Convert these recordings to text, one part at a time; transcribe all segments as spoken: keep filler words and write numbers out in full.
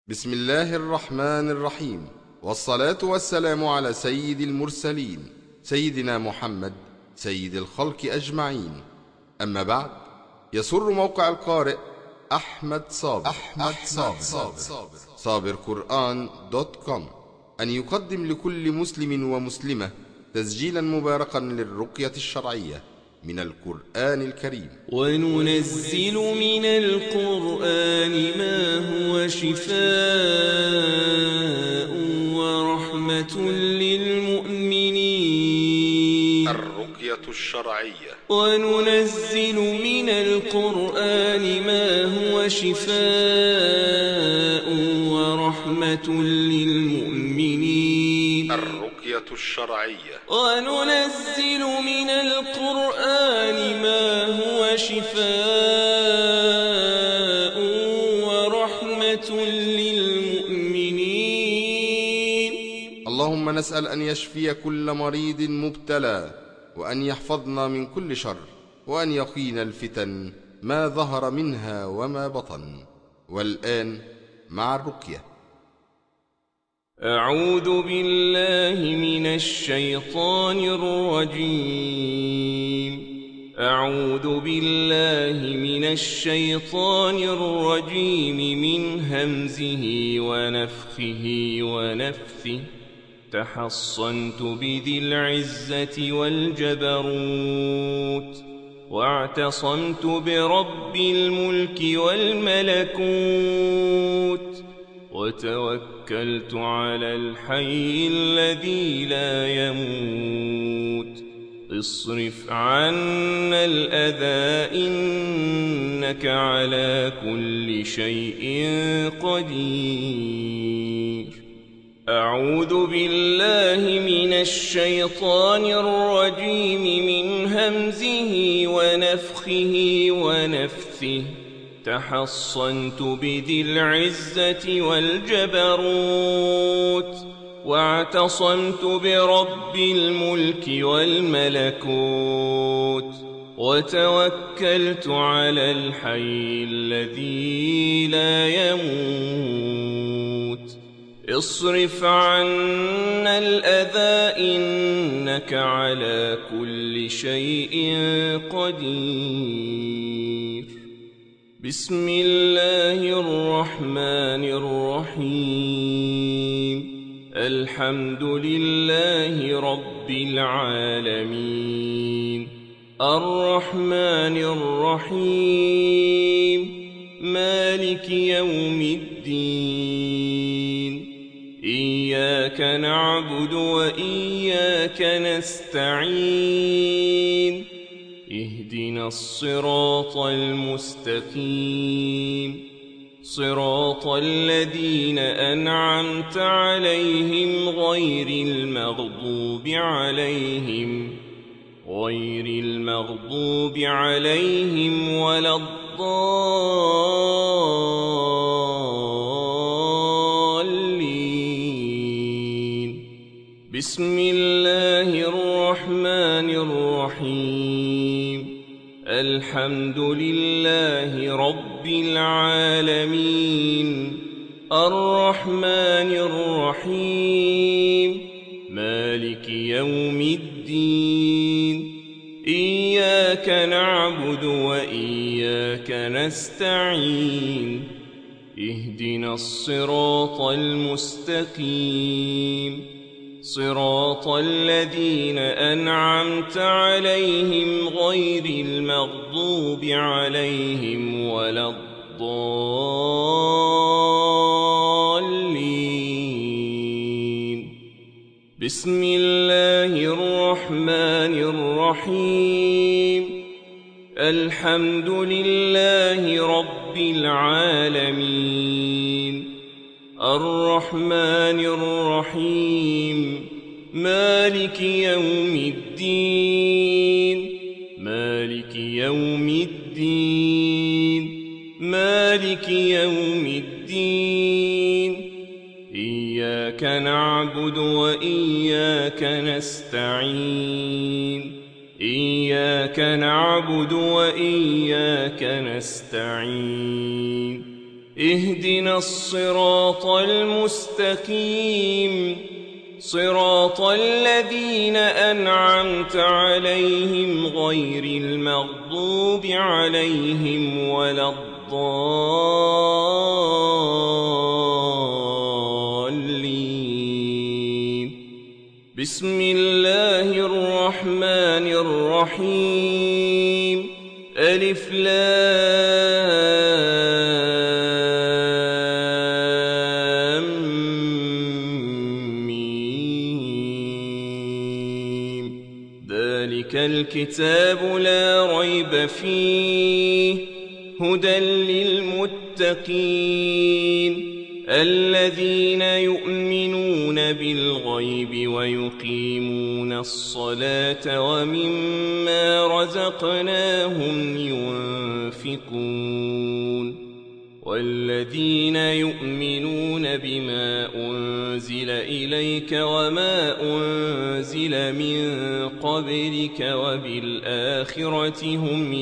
بسم الله الرحمن الرحيم، والصلاة والسلام على سيد المرسلين سيدنا محمد سيد الخلق أجمعين. أما بعد، يسر موقع القارئ أحمد صابر أحمد صابر, صابر, صابر, صابر قرآن دوت كوم أن يقدم لكل مسلم ومسلمة تسجيلا مباركا للرقية الشرعية من القرآن الكريم. وننزل من القرآن ما هو شفاء ورحمة للمؤمنين. الرقية الشرعية. وننزل من القرآن ما هو شفاء ورحمة للمؤمنين. الرقية الشرعية. وننزل من القرآن ما هو شفاء ورحمة للمؤمنين. اللهم نسأل أن يشفي كل مريض مبتلى، وأن يحفظنا من كل شر، وأن يقينا الفتن ما ظهر منها وما بطن. والآن مع الرقية. أعوذ بالله من الشيطان الرجيم. أعوذ بالله من الشيطان الرجيم من همزه ونفخه ونفثه. تحصنت بذي العزة والجبروت، واعتصمت برب الملك والملكوت، وتوكلت على الحي الذي لا يموت. اصرف عنا الأذى إنك على كل شيء قدير. أعوذ بالله من الشيطان الرجيم من همزه ونفخه ونفثه. تحصنت بذي العزة والجبروت، واعتصمت برب الملك والملكوت، وتوكلت على الحي الذي لا يموت. اصرف عنا الأذى إنك على كل شيء قدير. بسم الله الرحمن الرحيم. الحمد لله رب العالمين. الرحمن الرحيم. مالك يوم الدين. إياك نعبد وإياك نستعين. اهدنا الصراط المستقيم، صراط الذين أنعمت عليهم غير المغضوب عليهم غير المغضوب عليهم ولا الضالين. بسم الله الرحمن الرحيم. الحمد لله رب العالمين. الرحمن الرحيم. مالك يوم الدين. إياك نعبد وإياك نستعين. اهدنا الصراط المستقيم، صراط الذين أنعمت عليهم غير المغضوب عليهم ولا الضالين. بسم الله الرحمن الرحيم. الحمد لله رب العالمين. الرحمن الرحيم. مالك يوم الدين. مالك يوم الدين. مالك يوم الدين. إياك نعبد وإياك نستعين. إياك نعبد وإياك نستعين. اهدنا الصراط المستقيم صراط الذين أنعمت عليهم غير المغضوب عليهم ولا الضالين. بسم الله الرحمن الرحيم. ألف لام ميم. ذلك الكتاب لا ريب فيه هدى للمتقين الذين يؤمنون بالغيب ويقيمون الصلاة ومما رزقناهم ينفقون والذين يؤمنون بما أنزل إليك وما أنزل من قبلك وبالآخرة هم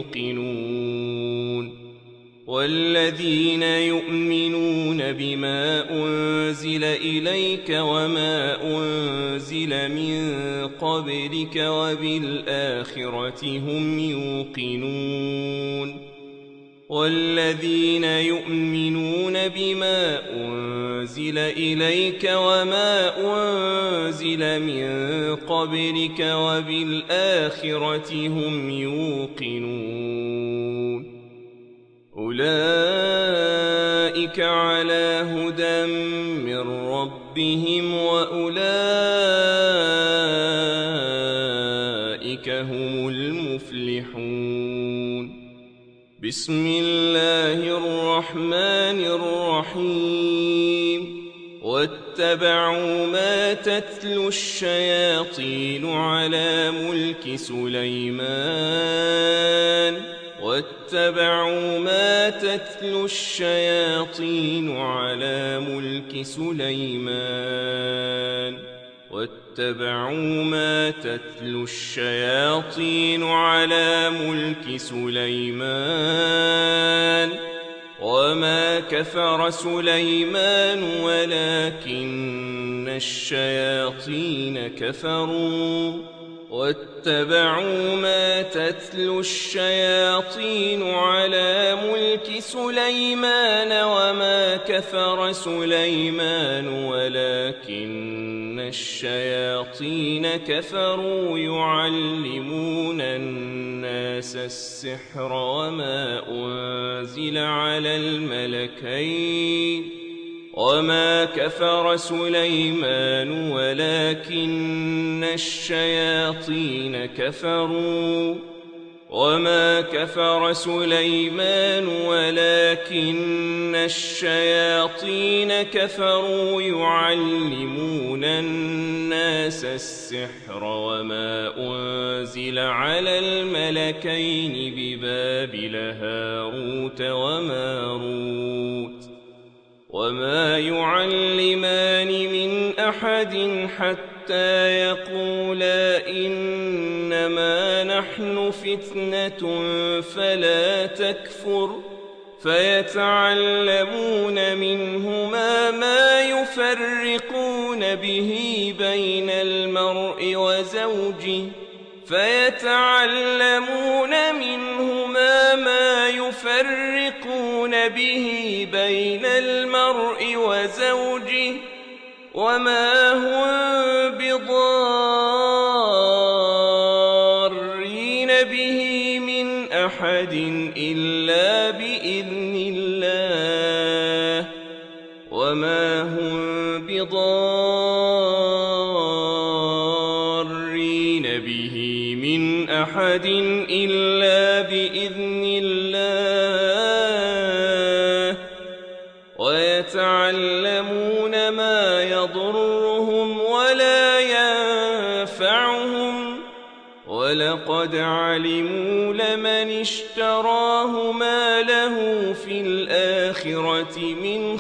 يوقنون والذين يؤمنون بما أنزل إليك وما أنزل من قبلك وبالآخرة هم يوقنون والذين يؤمنون بما أنزل إليك وما أنزل من قبلك وبالآخرة هم يوقنون أولئك على هدى من ربهم وأولئك هم المفلحون. بسم الله الرحمن الرحيم. واتبعوا ما تتلو الشياطين على ملك سليمان واتبعوا ما تتلو الشياطين على ملك سليمان واتبعوا ما تتلو الشياطين على ملك سليمان وما كفر سليمان ولكن الشياطين كفروا واتبعوا ما تتلو الشياطين على ملك سليمان وما كفر سليمان ولكن الشياطين كفروا يعلمون الناس السحر وما أنزل على الملكين وما كفر سليمان ولكن الشياطين كفروا وما كفر سليمان ولكن الشياطين كفروا يعلمون الناس السحر وما أنزل على الملكين ببابل هاروت وماروت وما يعلمان من أحد حتى يقولا إنما نحن فتنة فلا تكفر فيتعلمون منهما ما يفرقون به بين المرء وزوجه فيتعلمون منهما ما يفرقون به بين المرء وزوجه وما هم بضارين به من أحد إلا بإذن الله وما هم بضارين به من أحد إلا بإذن الله ويتعلمون ما يضرهم ولا ينفعهم ولقد علموا لمن اشتراه ما له في الآخرة من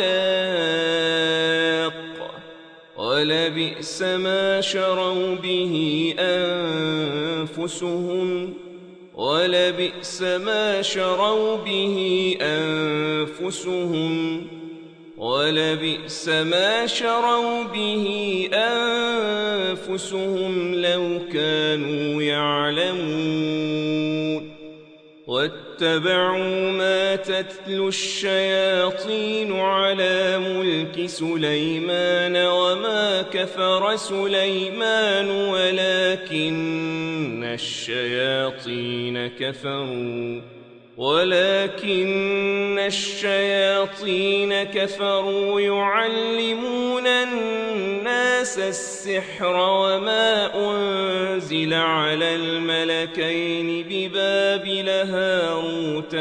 خلاق ولبئس ما شروا به أنفسهم ولبئس ما شروا به أنفسهم أنفسهم ولبئس ما شروا به أنفسهم لو كانوا يعلمون واتبعوا ما تتلو الشياطين على ملك سليمان وما كفر سليمان ولكن الشياطين كفروا ولكن الشياطين كفروا يعلمون الناس السحر وما أنزل على الملكين ببابل هاروت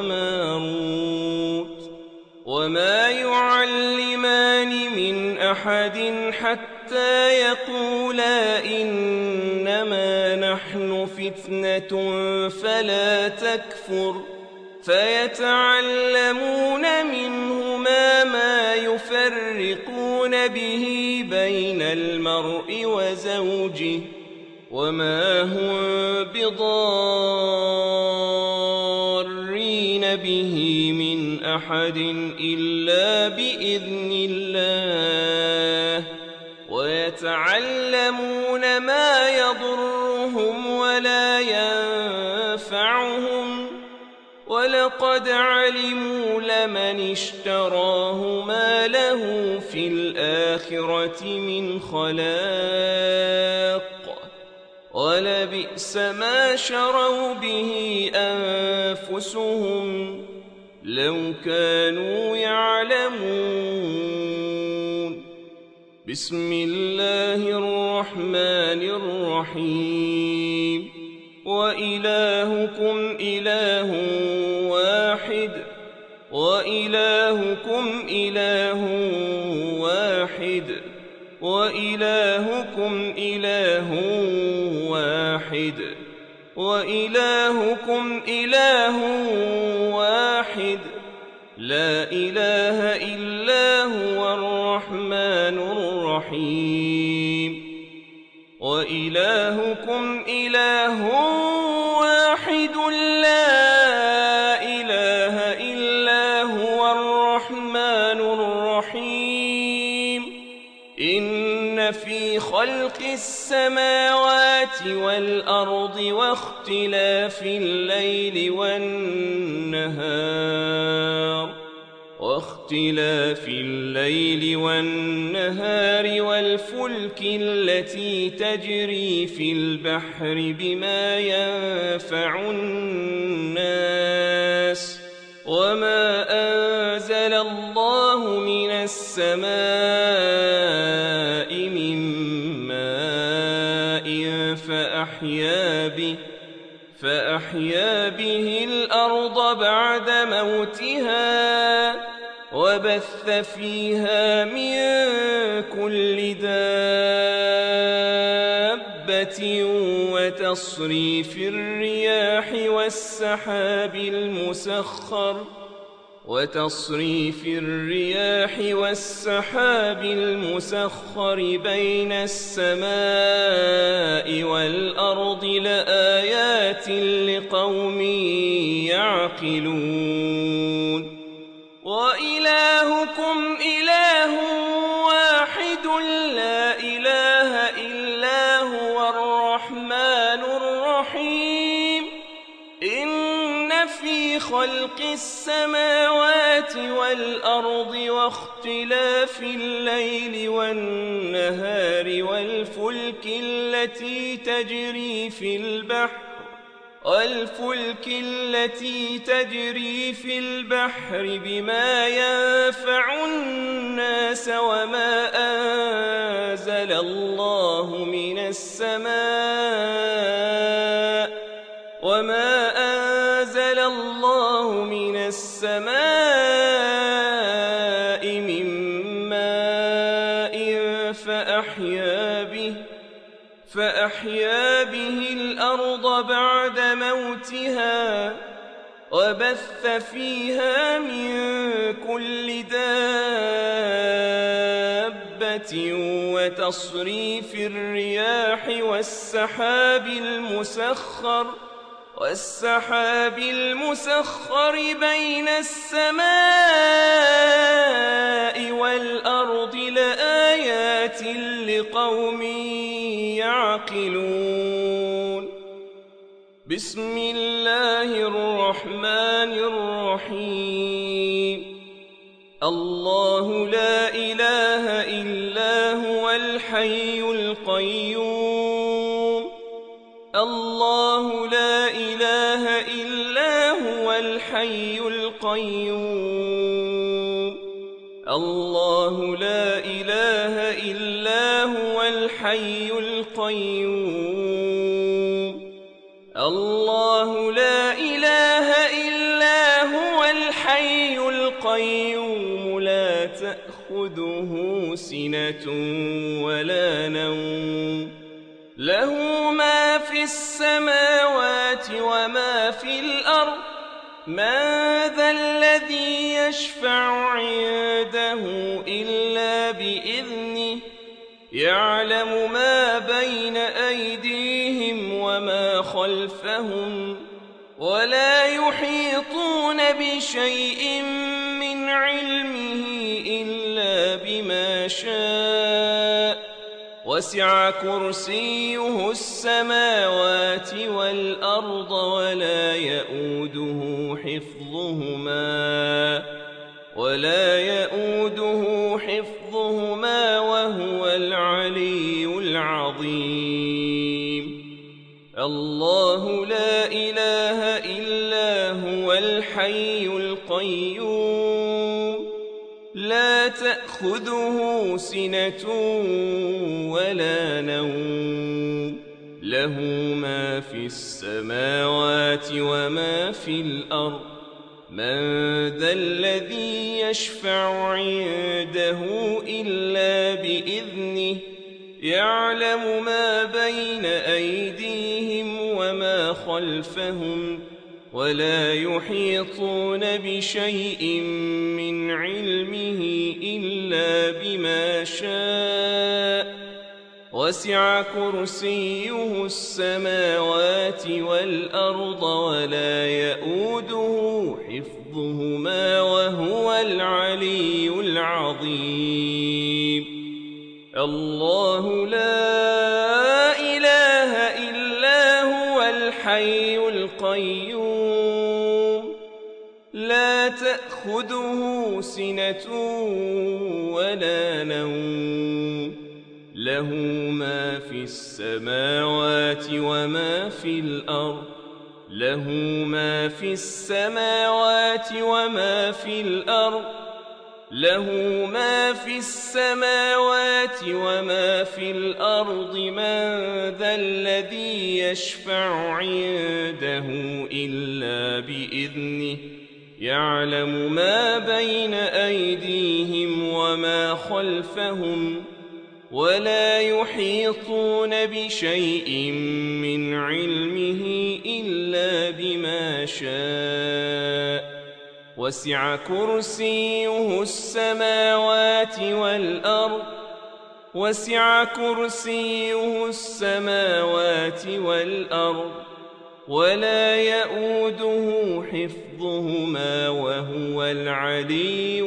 وماروت وما يعلمان من أحد حتى يقولا إنما نحن فتنة فلا تكفر فيتعلمون منهما ما يفرقون به بين المرء وزوجه وما هم بضارين به من أحد إلا بإذن الله ويتعلمون ما يضرهم ولا ينفعهم ولقد علموا لمن اشتراه ما له في الآخرة من خلاق ولبئس ما شروا به أنفسهم لو كانوا يعلمون بسم الله الرحمن الرحيم وإلهكم إله واحد وإلهكم إله واحد وإلهكم إله واحد وإلهكم إله واحد لا إله إلا هو الرحمن الرحيم وإلهكم إله واحد لا إله إلا هو الرحمن الرحيم إن في خلق السماوات والأرض واختلاف الليل والنهار واختلاف الليل والنهار والفلك التي تجري في البحر بما ينفع الناس وما أنزل الله من السماء من ماء فأحيا به فأحيا به الأرض بعد موتها وبث فيها من كل دابة وتصريف الرياح والسحاب المسخر وتصريف الرياح والسحاب المسخر بين السماء والأرض لآيات لقوم يعقلون وإلهكم إله واحد لا إله إلا هو الرحمن الرحيم إن في خلق السماوات والأرض واختلاف الليل والنهار والفلك التي تجري في البحر والفلك التي تجري في البحر بما ينفع الناس وما أنزل الله من السماء وما أنزل الله من السماء من ماء فأحيا به فأحيا به الأرض بعد موتها وبث فيها من كل دابة وتصريف الرياح والسحاب المسخر والسحاب المسخر بين السماء والأرض لآيات لقوم يعقلون بسم الله الرحمن الرحيم الله لا إله إلا هو الحي القيوم الله لا إله إلا هو الحي القيوم الله لا إله إلا هو الحي القيوم الله لا إله إلا هو الحي القيوم لا تأخذه سنة ولا نوم له ما في السماوات وما في الأرض من ذا الذي يشفع عنده إلا بإذنه يعلم ما بين أيديهم وما خلفهم ولا يحيطون بشيء من علمه إلا بما شاء وسع كرسيه السماوات والأرض ولا يؤوده حفظهما ولا يؤوده حفظهما وهو العلي العظيم الله لا إله إلا هو الحي القيوم لا تأخذه سنة ولا نوم له ما في السماوات وما في الأرض من ذا الذي يشفع عنده إلا بإذنه يعلم ما بين أيديهم وما خلفهم ولا يحيطون بشيء من علمه إلا بما شاء وسع كرسيه السماوات والأرض ولا يؤوده حفظهما وهو العلي العظيم الله لا إله إلا هو الحي القيوم لا تأخذه سنة ولا نوم له ما في السماوات وما في الأرض له ما في السماوات وما في الأرض له ما في السماوات وما في الأرض من ذا الذي يشفع عنده إلا بإذنه يعلم ما بين أيديهم وما خلفهم ولا يحيطون بشيء من علمه إلا بما شاء وسع كرسيه السماوات والأرض وسع كرسيه السماوات والأرض ولا يؤوده حفظهما وهو العلي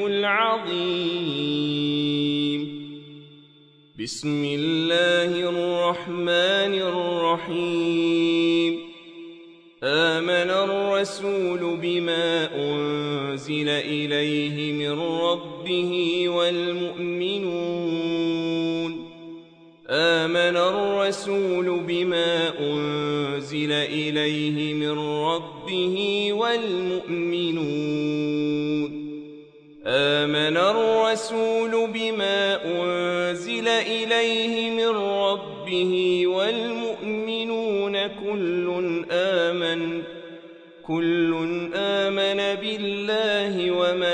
العظيم بسم الله الرحمن الرحيم آمن الرسول بما أنزل إليه من ربه والمؤمنون آمن الرسول بما أنزل إليه من ربه والمؤمنون آمن الرسول بما أنزل إليه من ربه والمؤمنون كل آمن كل آمن بالله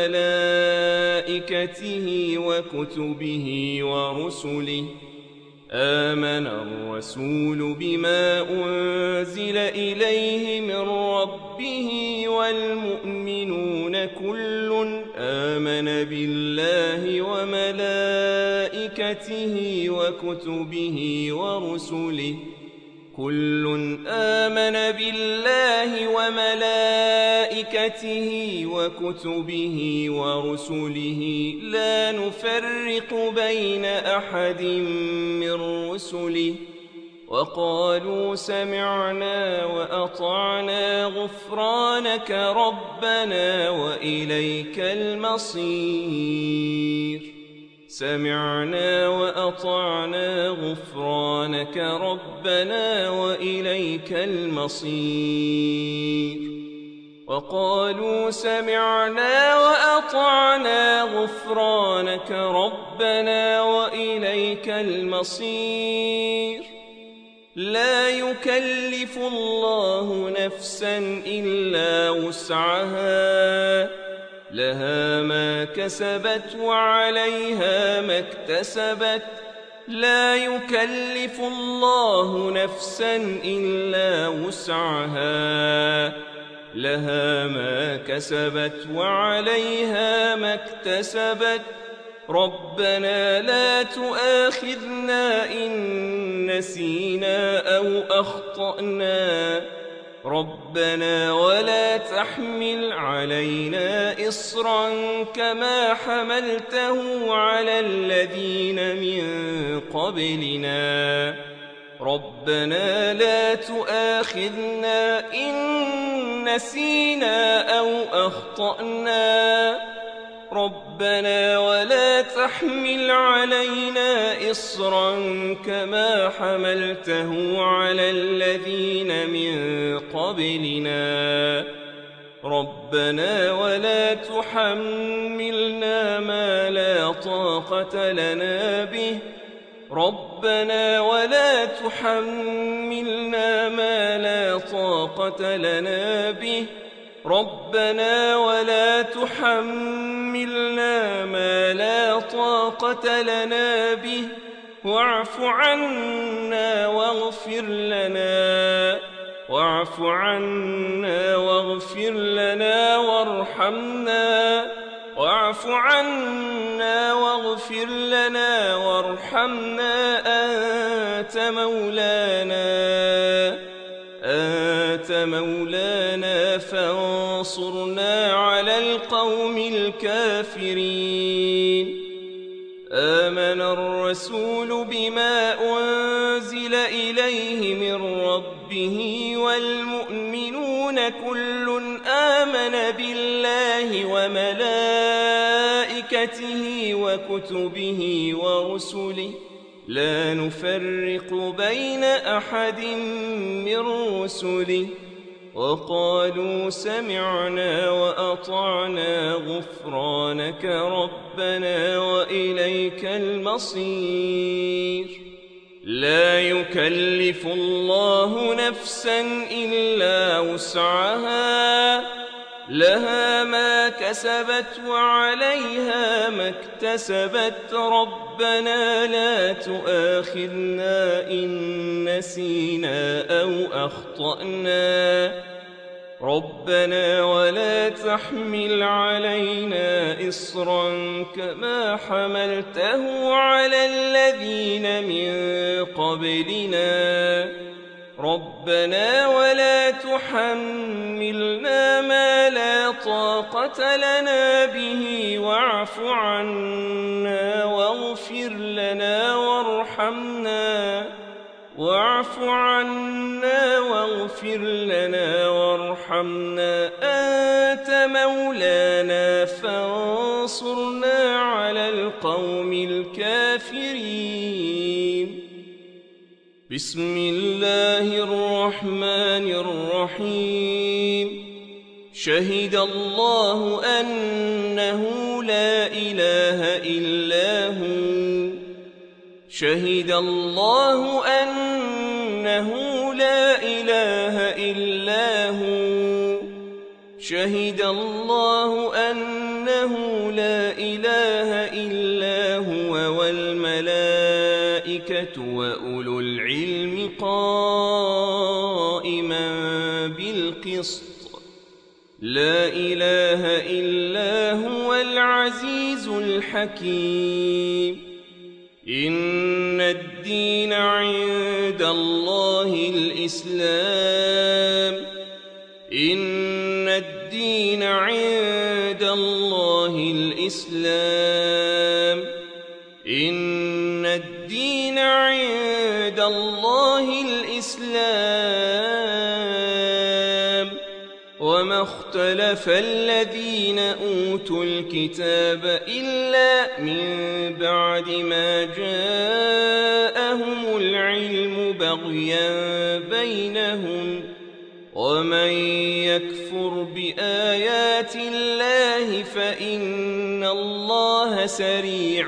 وملائكته وكتبه ورسله آمن الرسول بما أنزل إليه من ربه والمؤمنون كل آمن بالله وملائكته وكتبه ورسله كل آمن بالله وملائكته وكتبه ورسله لا نفرق بين أحد من رسله وقالوا سمعنا وأطعنا غفرانك ربنا وإليك المصير. سمعنا وأطعنا غفرانك ربنا وإليك المصير. وقالوا سمعنا وأطعنا غفرانك ربنا وإليك المصير. لا يكلف الله نفسا إلا وسعها، لها ما كسبت وعليها ما اكتسبت. لا يكلف الله نفسا إلا وسعها، لها ما كسبت وعليها ما اكتسبت. ربنا لا تؤاخذنا إن نسينا أو أخطأنا، ربنا ولا تحمل علينا إصرا كما حملته على الذين من قبلنا. ربنا لا تؤاخذنا إن نسينا أو أخطأنا، ربنا ولا تحمل علينا إصرا كما حملته على الذين من قبلنا. ربنا ولا تحملنا ما لا طاقة لنا به، ربنا ولا تحملنا ما لا طاقة لنا به، ربنا ولا تحملنا ما لا طاقة لنا به، واعف عنا واغفر لنا، واعف عنا واغفر لنا وارحمنا، واعف عنا واغفر لنا وارحمنا. أنت مولانا أنت مولانا فانصرنا على القوم الكافرين. آمن الرسول بما أنزل إليه من ربه والمؤمنون كل آمن بالله وملائكته وكتبه ورسله لا نفرق بين أحد من رسله وقالوا سمعنا وأطعنا غفرانك ربنا وإليك المصير. لا يكلف الله نفسا إلا وسعها، لها ما كسبت وعليها ما اكتسبت. ربنا لا تؤاخذنا إن نسينا أو أخطأنا، ربنا ولا تحمل علينا إصرا كما حملته على الذين من قبلنا. ربنا ولا تحملنا ما لا طاقة لنا به، واعف عنا واغفر لنا وارحمنا، واعف عنا واغفر لنا وارحمنا. أنت مولانا فانصرنا على القوم الكافرين. بسم الله الرحمن الرحيم. شهد الله أنه لا إله إلا هو شهد الله أنه لا إله إلا هو شهد الله أنه لا إله إلا هو والملائكة وأولو العلم قائما بالقسط. لا إله إلا هو العزيز الحكيم. إن الدين عند الله الإسلام إن الدين عند الله الإسلام إن الدين عند الله الإسلام وما اختلف الذين أوتوا الكتاب إلا من بعد ما جاءهم العلم بغيا بينهم ومن يكفر بآيات الله فإن الله سريع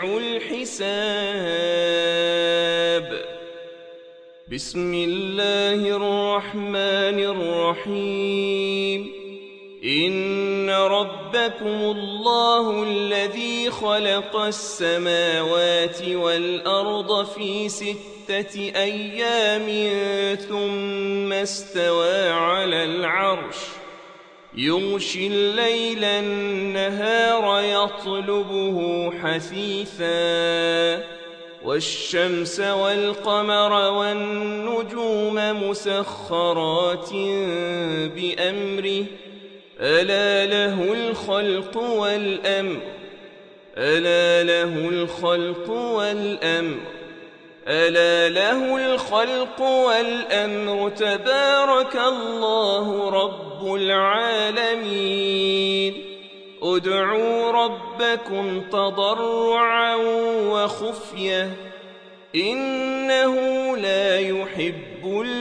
الحساب. بسم الله الرحمن الرحيم. إن ربكم الله الذي خلق السماوات والأرض في ستة أيام ثم استوى على العرش يغشي الليل النهار يطلبه حثيثا والشمس والقمر والنجوم مسخرات بأمره ألا له الخلق والأمر ألا له الخلق والأمر ألا له الخلق والأمر تبارك الله رب العالمين. ادعوا ربكم تضرعا وخفية إنه لا يحب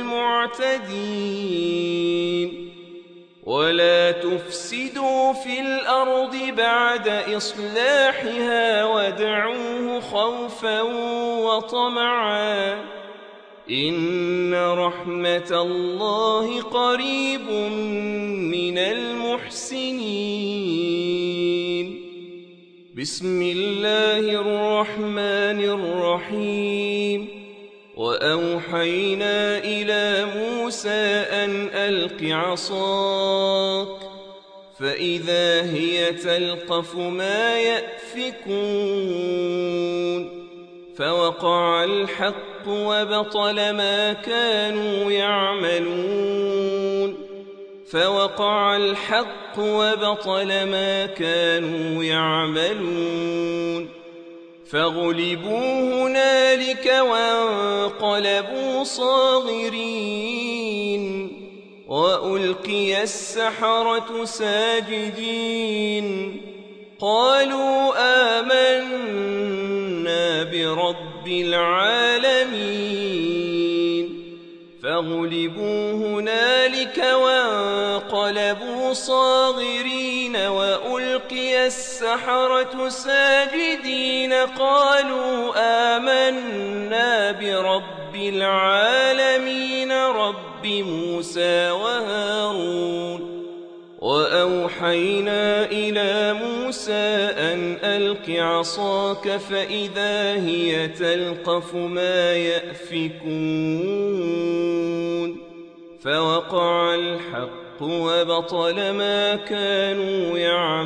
المعتدين. ولا تفسدوا في الأرض بعد إصلاحها وادعوه خوفا وطمعا إن رحمة الله قريب من المحسنين. بسم الله الرحمن الرحيم. وأوحينا إلى موسى أن ألق عصاك فإذا هي تلقف ما يأفكون فوقع الحق وبطل ما كانوا يعملون فوقع الحق وبطل ما كانوا يعملون فغلبوا هنالك وانقلبوا صاغرين وألقي السحرة ساجدين قالوا آمنا برب العالمين فغلبوا هنالك وانقلبوا صاغرين وألقي السحرة ساجدين قالوا آمنا برب العالمين رب موسى وهارون. وأوحينا إلى موسى أن ألق عصاك فإذا هي تلقف ما يأفكون فوقع الحق وبطل ما كانوا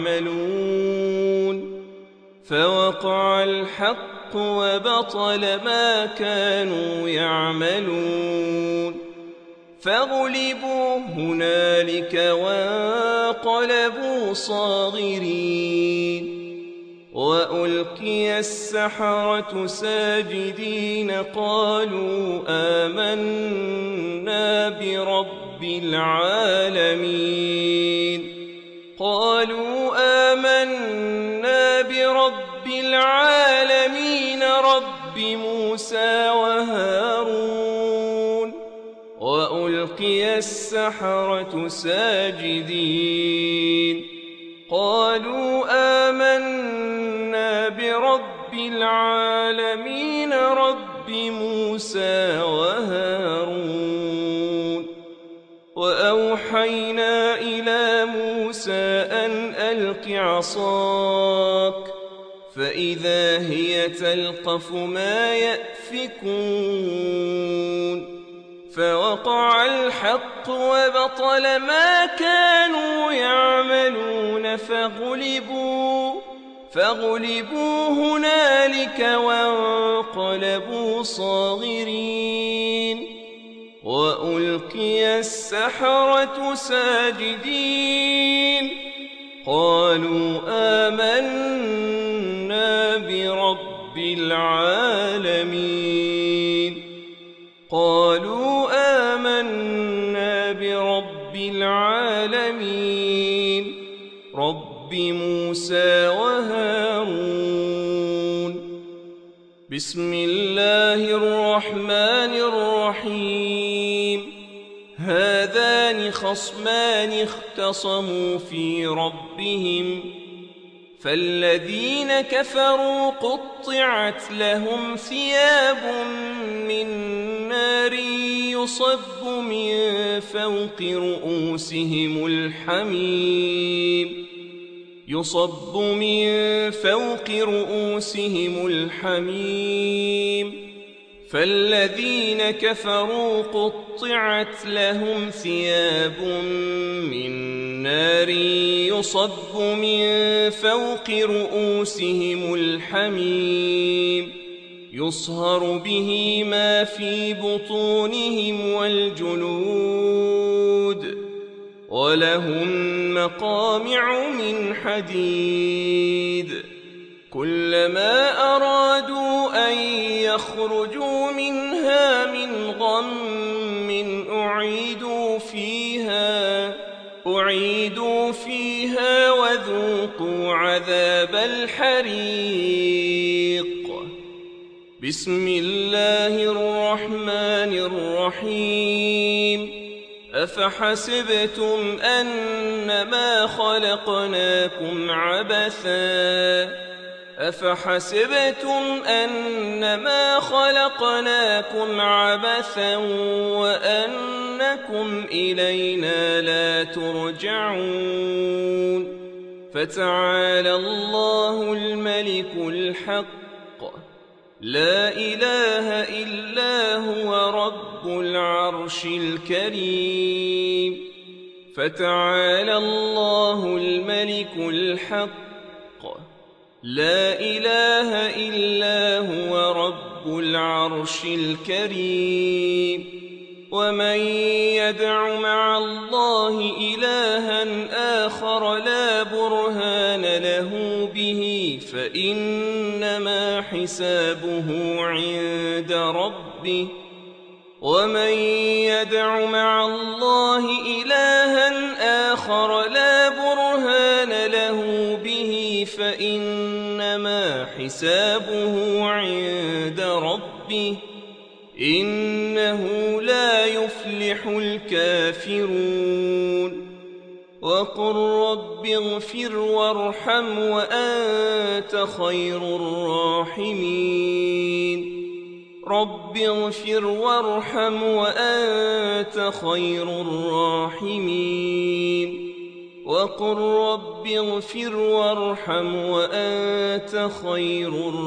يعملون فوقع الحق وبطل ما كانوا يعملون فغلبوا هنالك وانقلبوا صاغرين وألقي السحرة ساجدين قالوا آمنا برب العالمين قالوا آمنا برب العالمين رب موسى وهارون. وألقي السحرة ساجدين قالوا آمنا برب العالمين رب موسى وهارون. وأوحينا إلى موسى أن ألق عصاك فإذا هي تلقف ما يأفكون فوقع الحق وبطل ما كانوا يعملون فغلبوا فغلبوا هنالك وانقلبوا صاغرين وألقي السحرة ساجدين قالوا آمنا برب العالمين قالوا آمنا برب العالمين رب موسى وهارون بسم الله الرحمن الرحيم هذان خصمان اختصموا في ربهم فالذين كفروا قطعت لهم ثياب من نار يصب من فوق رؤوسهم الحميم يصب من فوق رؤوسهم الحميم فالذين كفروا قطعت لهم ثياب من نار يصب من فوق رؤوسهم الحميم يصهر به ما في بطونهم والجلود ولهم مقامع من حديد كلما أرادوا أن يخرجوا منها من غم أعيدوا فيها أعيدوا فيها وذوقوا عذاب الحريق بسم الله الرحمن الرحيم أفحسبتم أنما خلقناكم عبثا أفحسبتم أنما خلقناكم عبثا وأنكم إلينا لا ترجعون فتعالى الله الملك الحق لا إله إلا هو رب العرش الكريم فتعالى الله الملك الحق لا إله إلا هو رب العرش الكريم ومن يدع مع الله إلها آخر لا برهان له به فإنما حسابه عند ربه ومن يدع مع الله إلها آخر لا برهان له به فإنما حسابه عند ربه إنه لا يفلح الكافرون وقل رب اغفر وارحم وأنت خير الراحمين رب اغفر وارحم وأنت خير الراحمين وقل رب اغفر وارحم وأنت خير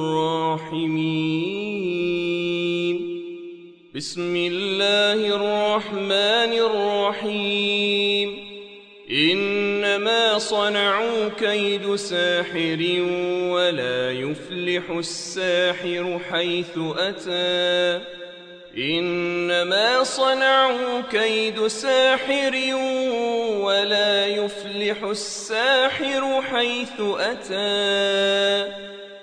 الراحمين بسم الله الرحمن الرحيم إنما صنعوا كيد ساحر ولا يفلح الساحر حيث أتى إنما صنعوا كيد ساحر ولا يفلح الساحر حيث أتى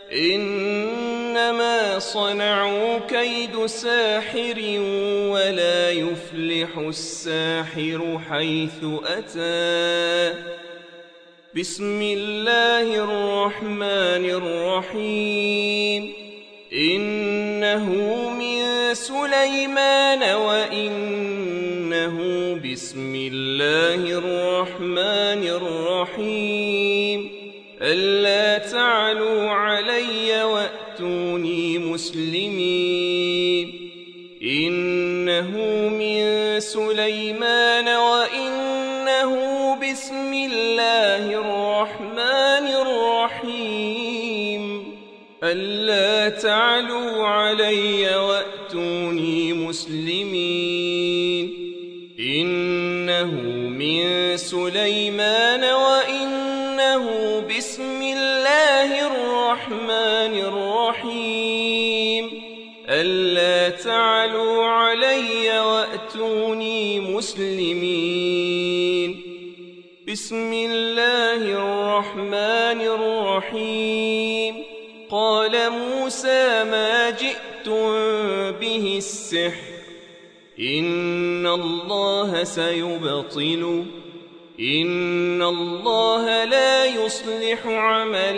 إنما صنعوا كيد ساحر ولا يفلح الساحر حيث أتى بسم الله الرحمن الرحيم إنه من سليمان وإنه بسم الله الرحمن الرحيم ألا تعلوا علي وأتوني مسلمين إنه من سليمان وإنه بسم الله الرحمن الرحيم ألا تعلوا علي وأتوني مسلمين إنه من سليمان وإنه بسم الله الرحمن الرحمن الرحيم ألا تعلوا علي وأتوني مسلمين بسم الله الرحمن الرحيم قال موسى ما جئتم به السحر إن الله سيبطل إن الله لا يصلح عمل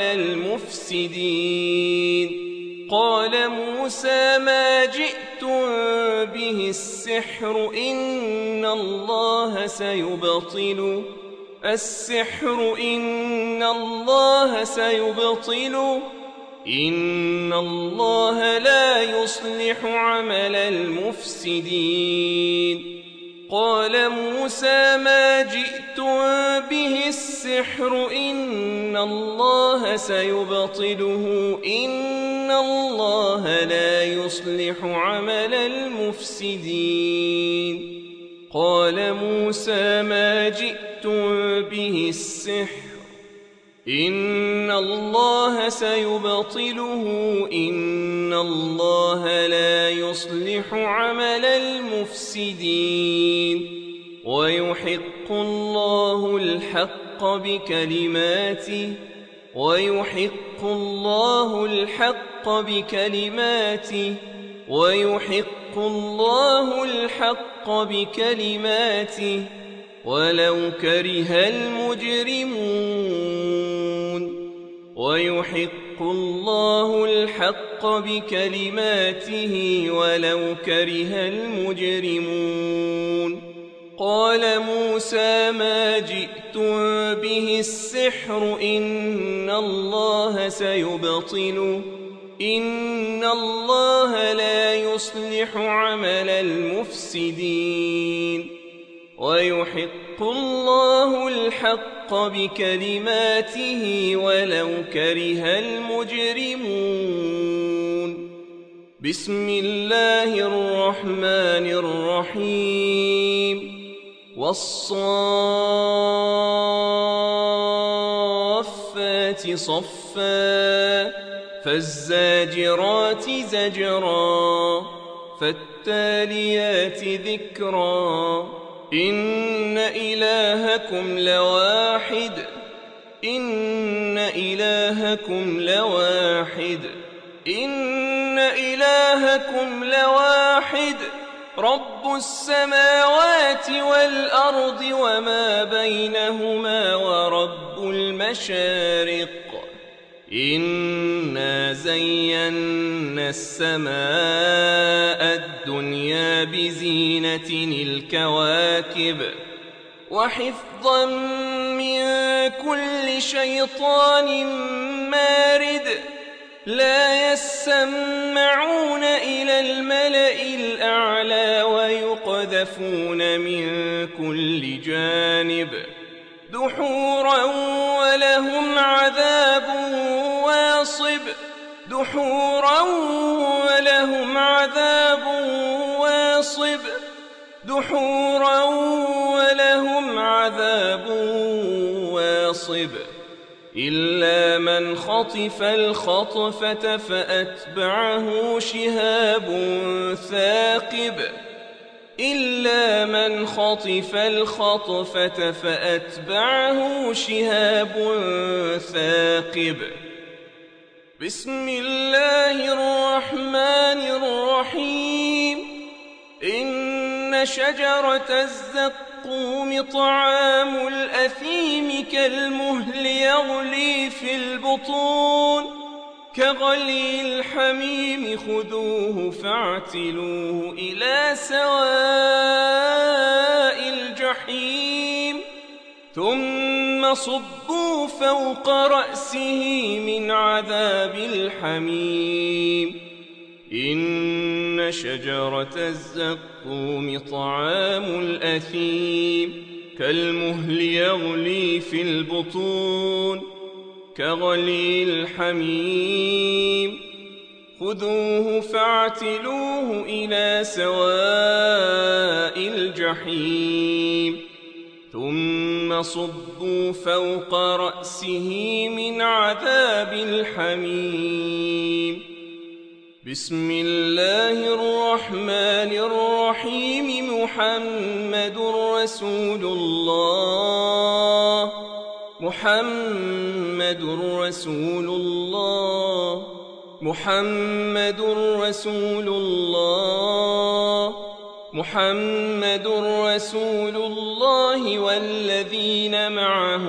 المفسدين قال موسى ما جئتم به السحر إن الله سيبطل السحر إن الله سيبطل إن الله لا يصلح عمل المفسدين قال موسى ما جئتم به السحر إن الله سيبطله إن الله لا يصلح عمل المفسدين قال موسى ما جئتم به السحر إن الله سيبطله إن الله لا يصلح عمل المفسدين ويحق الله الحق بكلماته ويحق الله الحق بكلماته ويحق الله الحق بكلماته ولو كره المجرمون ويحق الله الحق بكلماته ولو كره المجرمون قال موسى ما جئتم به السحر إن الله سيبطله إن الله لا يصلح عمل المفسدين ويحق الله الحق بكلماته ولو كره المجرمون بسم الله الرحمن الرحيم والصافات صفا فالزاجرات زجرا فالتاليات ذكرا إن إلهكم لواحد إن إلهكم لواحد إن إلهكم لواحد رب السماوات والأرض وما بينهما ورب المشارق إنا زينا السماء الدنيا بزينة الكواكب وحفظا من كل شيطان مارد لا يسمعون إلى الملأ الأعلى ويقذفون من كل جانب دحورا ولهم عذاب واصب دحورا ولهم عذاب واصب دحورا ولهم عذاب واصب إلا من خطف الخطفة فأتبعه شهاب ثاقب إلا من خطف الخطفة فأتبعه شهاب ثاقب بسم الله الرحمن الرحيم إن شجرة الزقوم طعام الأثيم كالمهل يغلي في البطون كغلي الحميم خذوه فاعتلوه إلى سواء الجحيم ثم صبوا فوق رأسه من عذاب الحميم إن شجرة الزقوم طعام الأثيم كالمهل يغلي في البطون كغلي الحميم خذوه فاعتلوه إلى سواء الجحيم ثم صبوا فوق رأسه من عذاب الحميم. بسم الله الرحمن الرحيم. محمد رسول الله محمد رسول الله محمد رسول الله محمد رسول الله والذين معه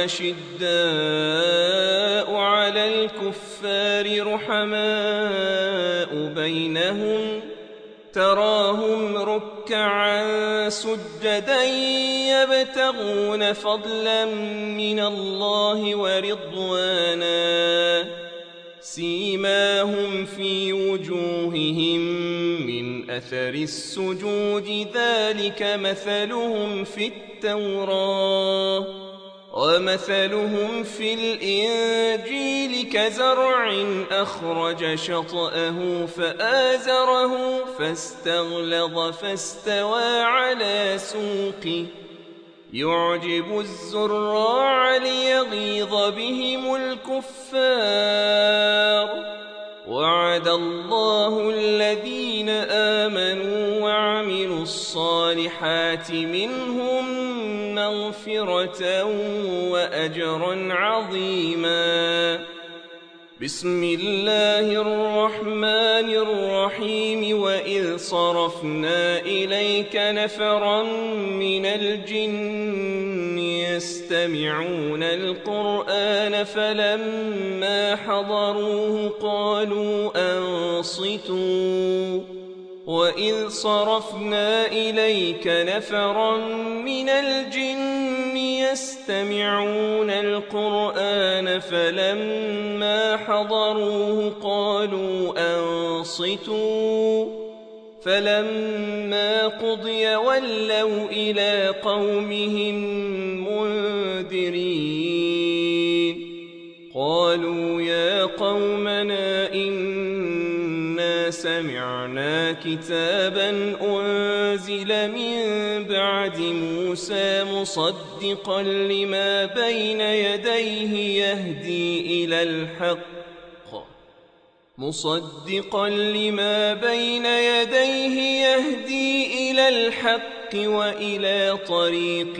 أشداء على الكفار رحماء بينهم تراهم ركعا سجدا يبتغون فضلا من الله ورضوانا سيماهم في وجوههم من أثر السجود ذلك مثلهم في التوراة ومثلهم في الإنجيل كزرع أخرج شطأه فآزره فاستغلظ فاستوى على سوقه يعجب الزراع ليغيظ بهم الكفار. وعد الله الذين آمنوا وعملوا الصالحات منهم مغفرة وأجرا عظيما. بسم الله الرحمن الرحيم. وإذ صرفنا إليك نفرا من الجن يستمعون القرآن فلما حضروه قالوا أنصتوا وإذ صرفنا إليك نفرا من الجن يستمعون القرآن فلما حضروه قالوا أنصتوا فلما قضي ولوا إلى قومهم منذرين. قالوا يا قومنا إنا سمعنا كتابا أنزل من بعد موسى مصدقا لما بين يديه يهدي إلى الحق مصدقا لما بين يديه يهدي إلى الحق وإلى طريق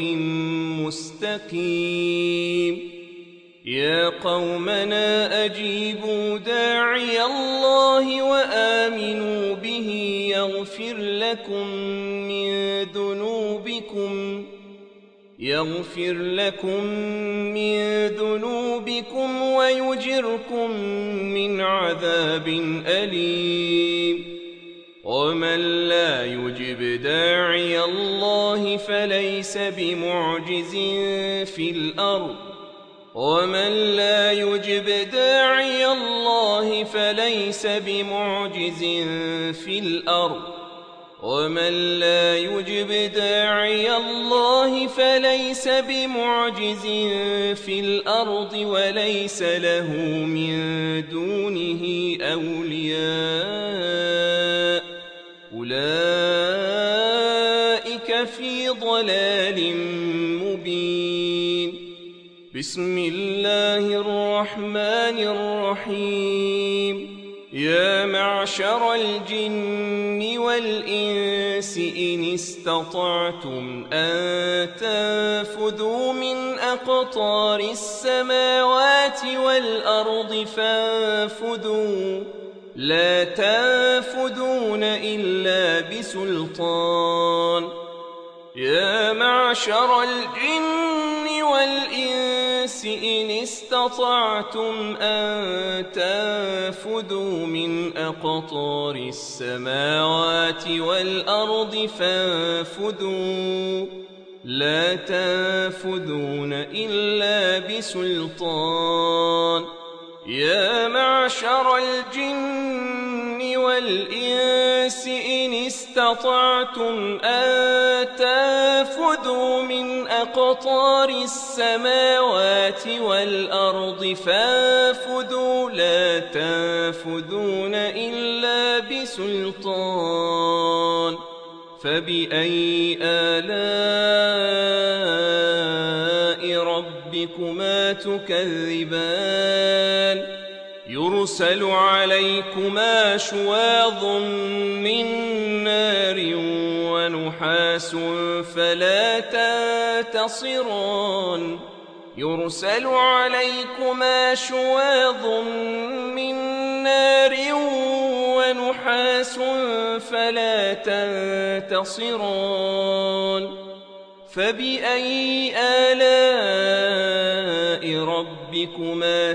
مستقيم. يا قومنا أجيبوا داعي الله وآمنوا به يغفر لكم من ذنوبكم يغفر لكم من ذنوبكم ويجركم من عذاب أليم. ومن لا يجب داعي الله فليس بمعجز في الأرض ومن لا يجب داعي الله فليس بمعجز في الأرض ومن لا يجب داعي الله فليس بمعجز في الأرض وليس له من دونه أولياء أولئك في ضلال مبين. بسم الله الرحمن الرحيم. يا معشر الجن والإنس إن استطعتم أن تنفذوا من أقطار السماوات والأرض فانفذوا لا تنفذون إلا بسلطان. يا معشر الجن والإنس إن استطعتم أن تنفذوا من أقطار السماوات والأرض فانفذوا لا تنفذون إلا بسلطان. يا معشر الجن والإنس إن استطعتم أن تنفذوا من أقطار السماوات والأرض فانفذوا لا تنفذون إلا بسلطان. فبأي آلاء ربكما تكذبان يرسل عليكما شواظ من نار ونحاس فلا تنتصران يرسل عليكما شواظ من نار ونحاس فلا تنتصران فبأي آلاء ربكما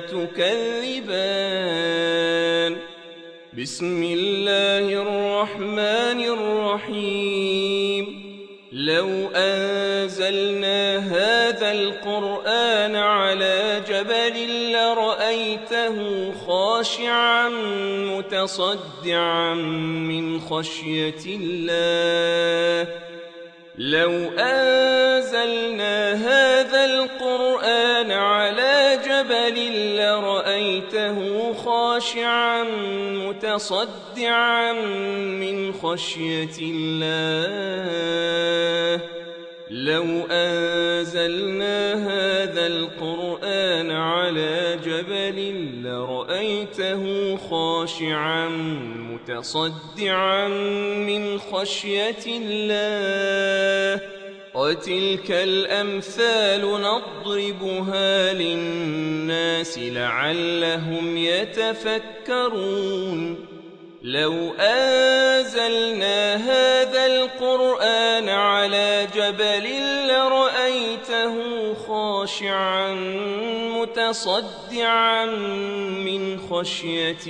تكذبان بسم الله الرحمن الرحيم لو أنزلنا هذا القرآن على جبل لرأيته خاشعا متصدعا من خشية الله لو أنزلنا هذا القرآن على جبل لرأيته خاشعا متصدعا من خشية الله لو أنزلنا هذا القرآن على جبل لرأيته خاشعا متصدعا من خشية الله وتلك الأمثال نضربها للناس لعلهم يتفكرون لو أنزلنا هذا القرآن على جبل لرأيته خاشعا متصدعا من خشية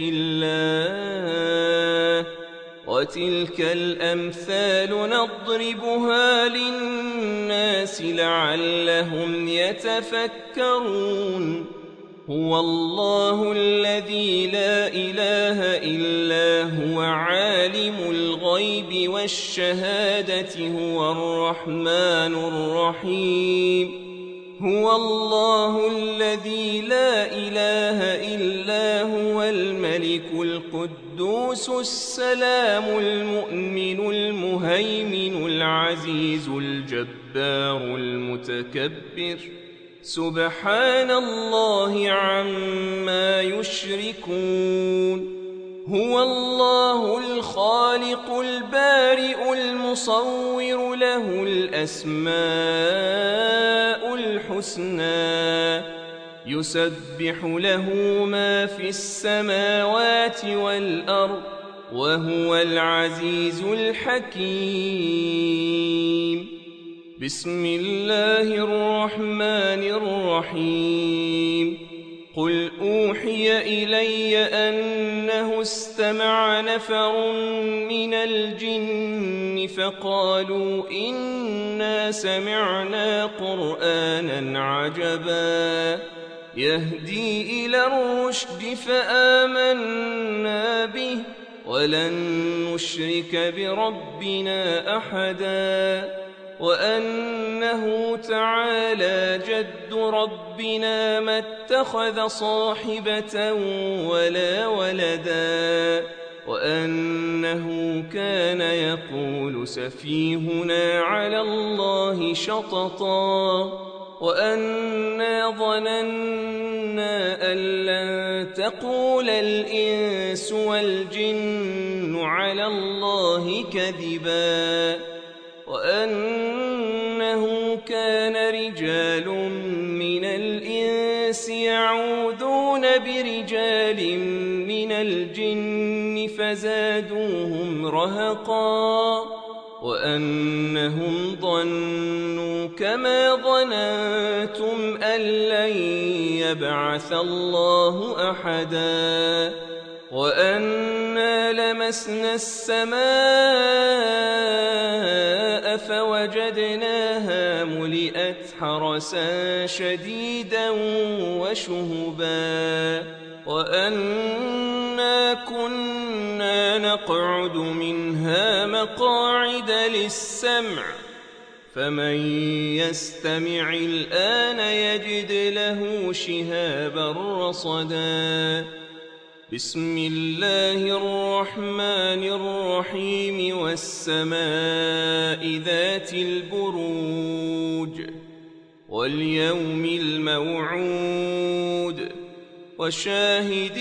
الله وتلك الأمثال نضربها للناس لعلهم يتفكرون هو الله الذي لا إله إلا هو عالم الغيب والشهادة هو الرحمن الرحيم هو الله الذي لا إله إلا هو الملك القدوس السلام المؤمن المهيمن العزيز الجبار المتكبر سبحان الله عما يشركون هو الله الخالق البارئ المصور له الأسماء الحسنى يسبح له ما في السماوات والأرض وهو العزيز الحكيم بسم الله الرحمن الرحيم قل أوحي إلي أنه استمع نفر من الجن فقالوا إنا سمعنا قرآنا عجبا يهدي إلى الرشد فآمنا به ولن نشرك بربنا أحدا وأنه تعالى جد ربنا ما اتخذ صاحبة ولا ولدا وأنه كان يقول سفيهنا على الله شططا وأنا ظننا أن لن تقول الإنس والجن على الله كذبا وأنه كان رجال من الإنس يعوذون برجال من الجن فزادوهم رهقا وأنهم ظنوا كما ظننتم أن لن يبعث الله أحدا وأنا لمسنا السماء فوجدناها ملئت حرسا شديدا وشهبا وأنا كنا نقعد منها مقاعد للسمع فمن يستمع الآن يجد له شهابا رصدا بسم الله الرحمن الرحيم والسماء ذات البروج واليوم الموعود وشاهد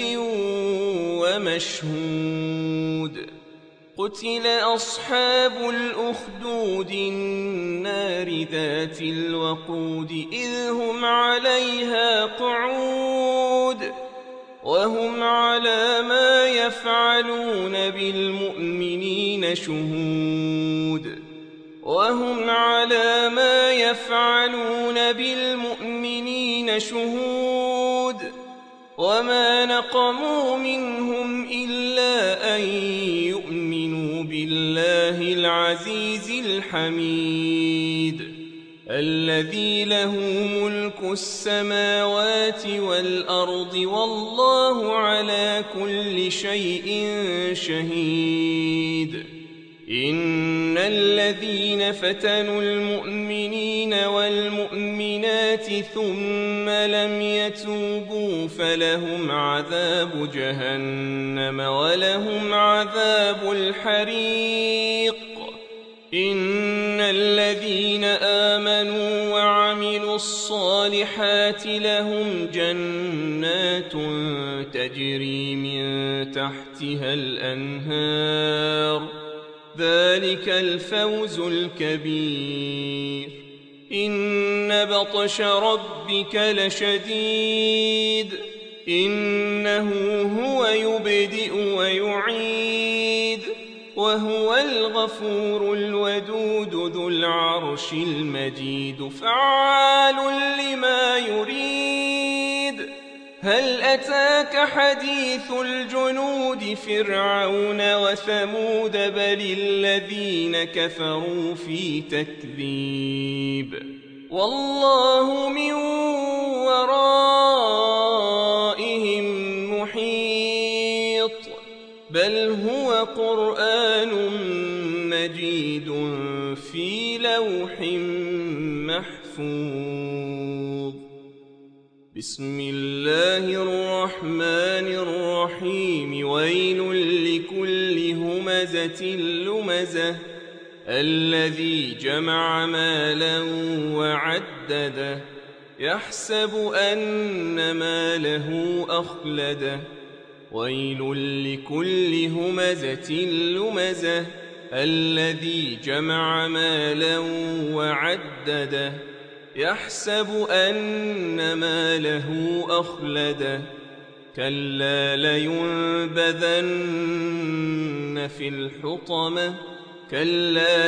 ومشهود قتل أصحاب الأخدود النار ذات الوقود إذ هم عليها قعود وهم على ما يفعلون بالمؤمنين شهود وهم على ما يفعلون بالمؤمنين شهود وما نقموا منهم إلا أن يؤمنوا بالله العزيز الحميد الذي له ملك السماوات والأرض والله على كل شيء شهيد إن الذين فتنوا المؤمنين والمؤمنات ثم لم يتوبوا فلهم عذاب جهنم ولهم عذاب الحريق إن الذين آمنوا وعملوا الصالحات لهم جنات تجري من تحتها الأنهار ذلك الفوز الكبير إن بطش ربك لشديد إنه هو يبدئ ويعيد وهو الغفور الودود ذو العرش المجيد فعال لما يريد هل أتاك حديث الجنود فرعون وثمود بل الذين كفروا في تكذيب والله من ورائهم محيط بل هو قرآن مجيد في لوح محفوظ بسم الله الرحمن الرحيم ويل لكل همزة لمزة الذي جمع مالا وعدده يحسب أن ماله أخلده ويل لكل همزة لمزة الذي جمع مالا وعدده يحسب أن ماله أخلده كلا لينبذن في الحطمة كلا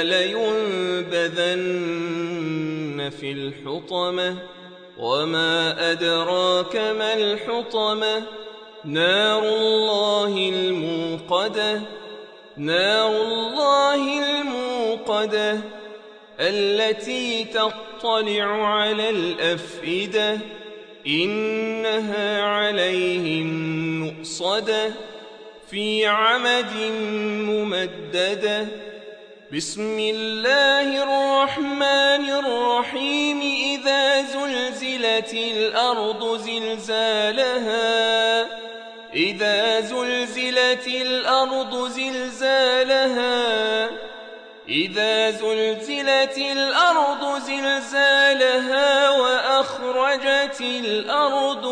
لينبذن في الحطمة وما أدراك ما الحطمة نار الله الموقدة نار الله الموقدة التي تطلع على الأفئدة إنها عليهم مؤصدة في عمد ممددة بسم الله الرحمن الرحيم إذا زلزلت الأرض زلزالها إذا زلزلت الأرض زلزالها إذا زلزلت الأرض زلزالها وأخرجت الأرض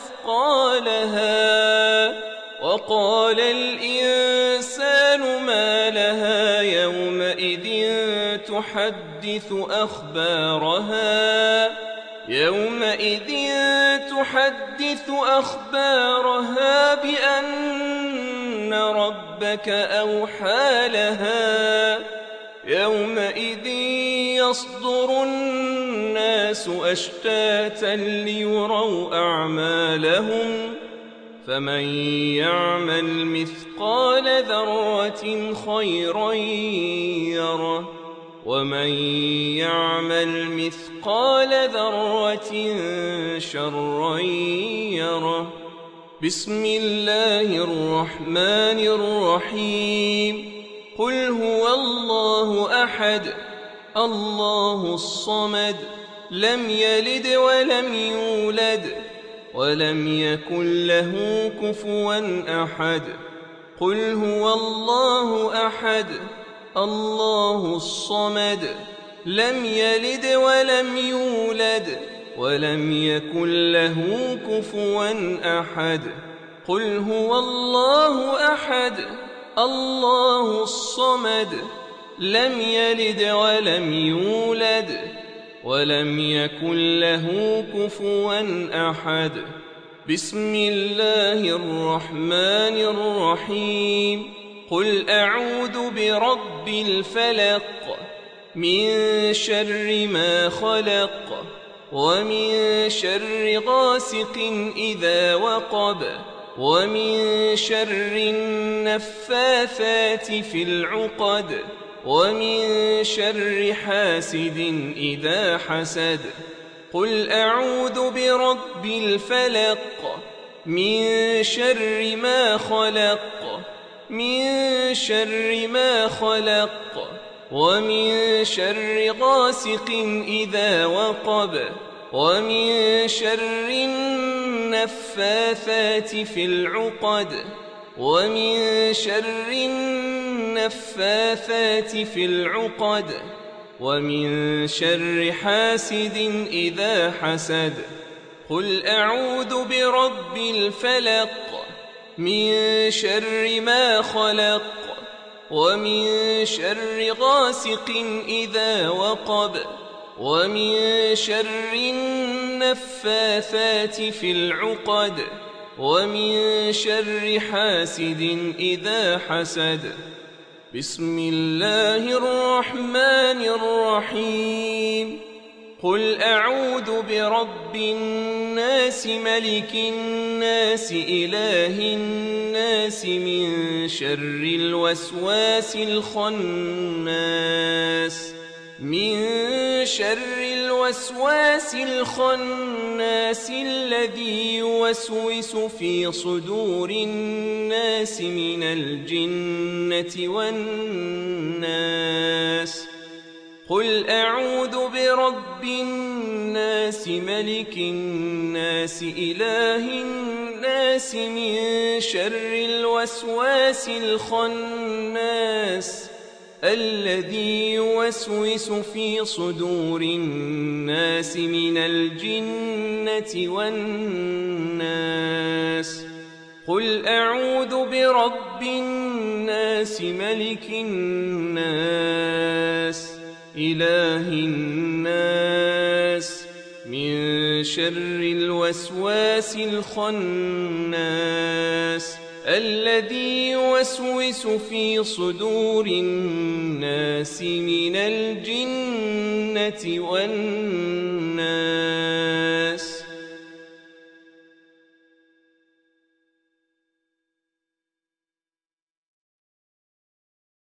أثقالها وقال الإنسان ما لها يومئذ تحدث أخبارها يومئذ تحدث أخبارها بأن ربك أوحى لها يومئذ يصدر الناس أشتاتا ليروا أعمالهم فمن يعمل مثقال ذرة خيرا يره ومن يعمل مثقال ذرة شرا يره بسم الله الرحمن الرحيم قل هو الله أحد الله الصمد لم يلد ولم يولد ولم يكن له كفوا أحد قل هو الله أحد الله الصمد لم يلد ولم يولد ولم يكن له كفوا أحد. قل هو الله أحد الله الصمد لم يلد ولم يولد ولم يكن له كفوا أحد. بسم الله الرحمن الرحيم. قل أعوذ برب الفلق من شر ما خلق ومن شر غاسق إذا وقب ومن شر النفاثات في العقد ومن شر حاسد إذا حسد. قل أعوذ برب الفلق من شر ما خلق من شر ما خلق ومن شر غاسق إذا وقب ومن شر النفاثات في العقد ومن شر النفاثات في العقد ومن شر حاسد إذا حسد. قل أعوذ برب الفلق من شر ما خلق ومن شر غاسق إذا وقب ومن شر النفاثات في العقد ومن شر حاسد إذا حسد. بسم الله الرحمن الرحيم. قل أعوذ برب الناس ملك الناس إله الناس من شر الوسواس الخناس من شر الوسواس الخناس الذي يوسوس في صدور الناس من الجنة والناس. قل أعوذ برب الناس ملك الناس إله الناس من شر الوسواس الخناس الذي يوسوس في صدور الناس من الجنة والناس. قل أعوذ برب الناس ملك الناس إله الناس من شر الوسواس الخناس الذي يوسوس في صدور الناس من الجنة والناس.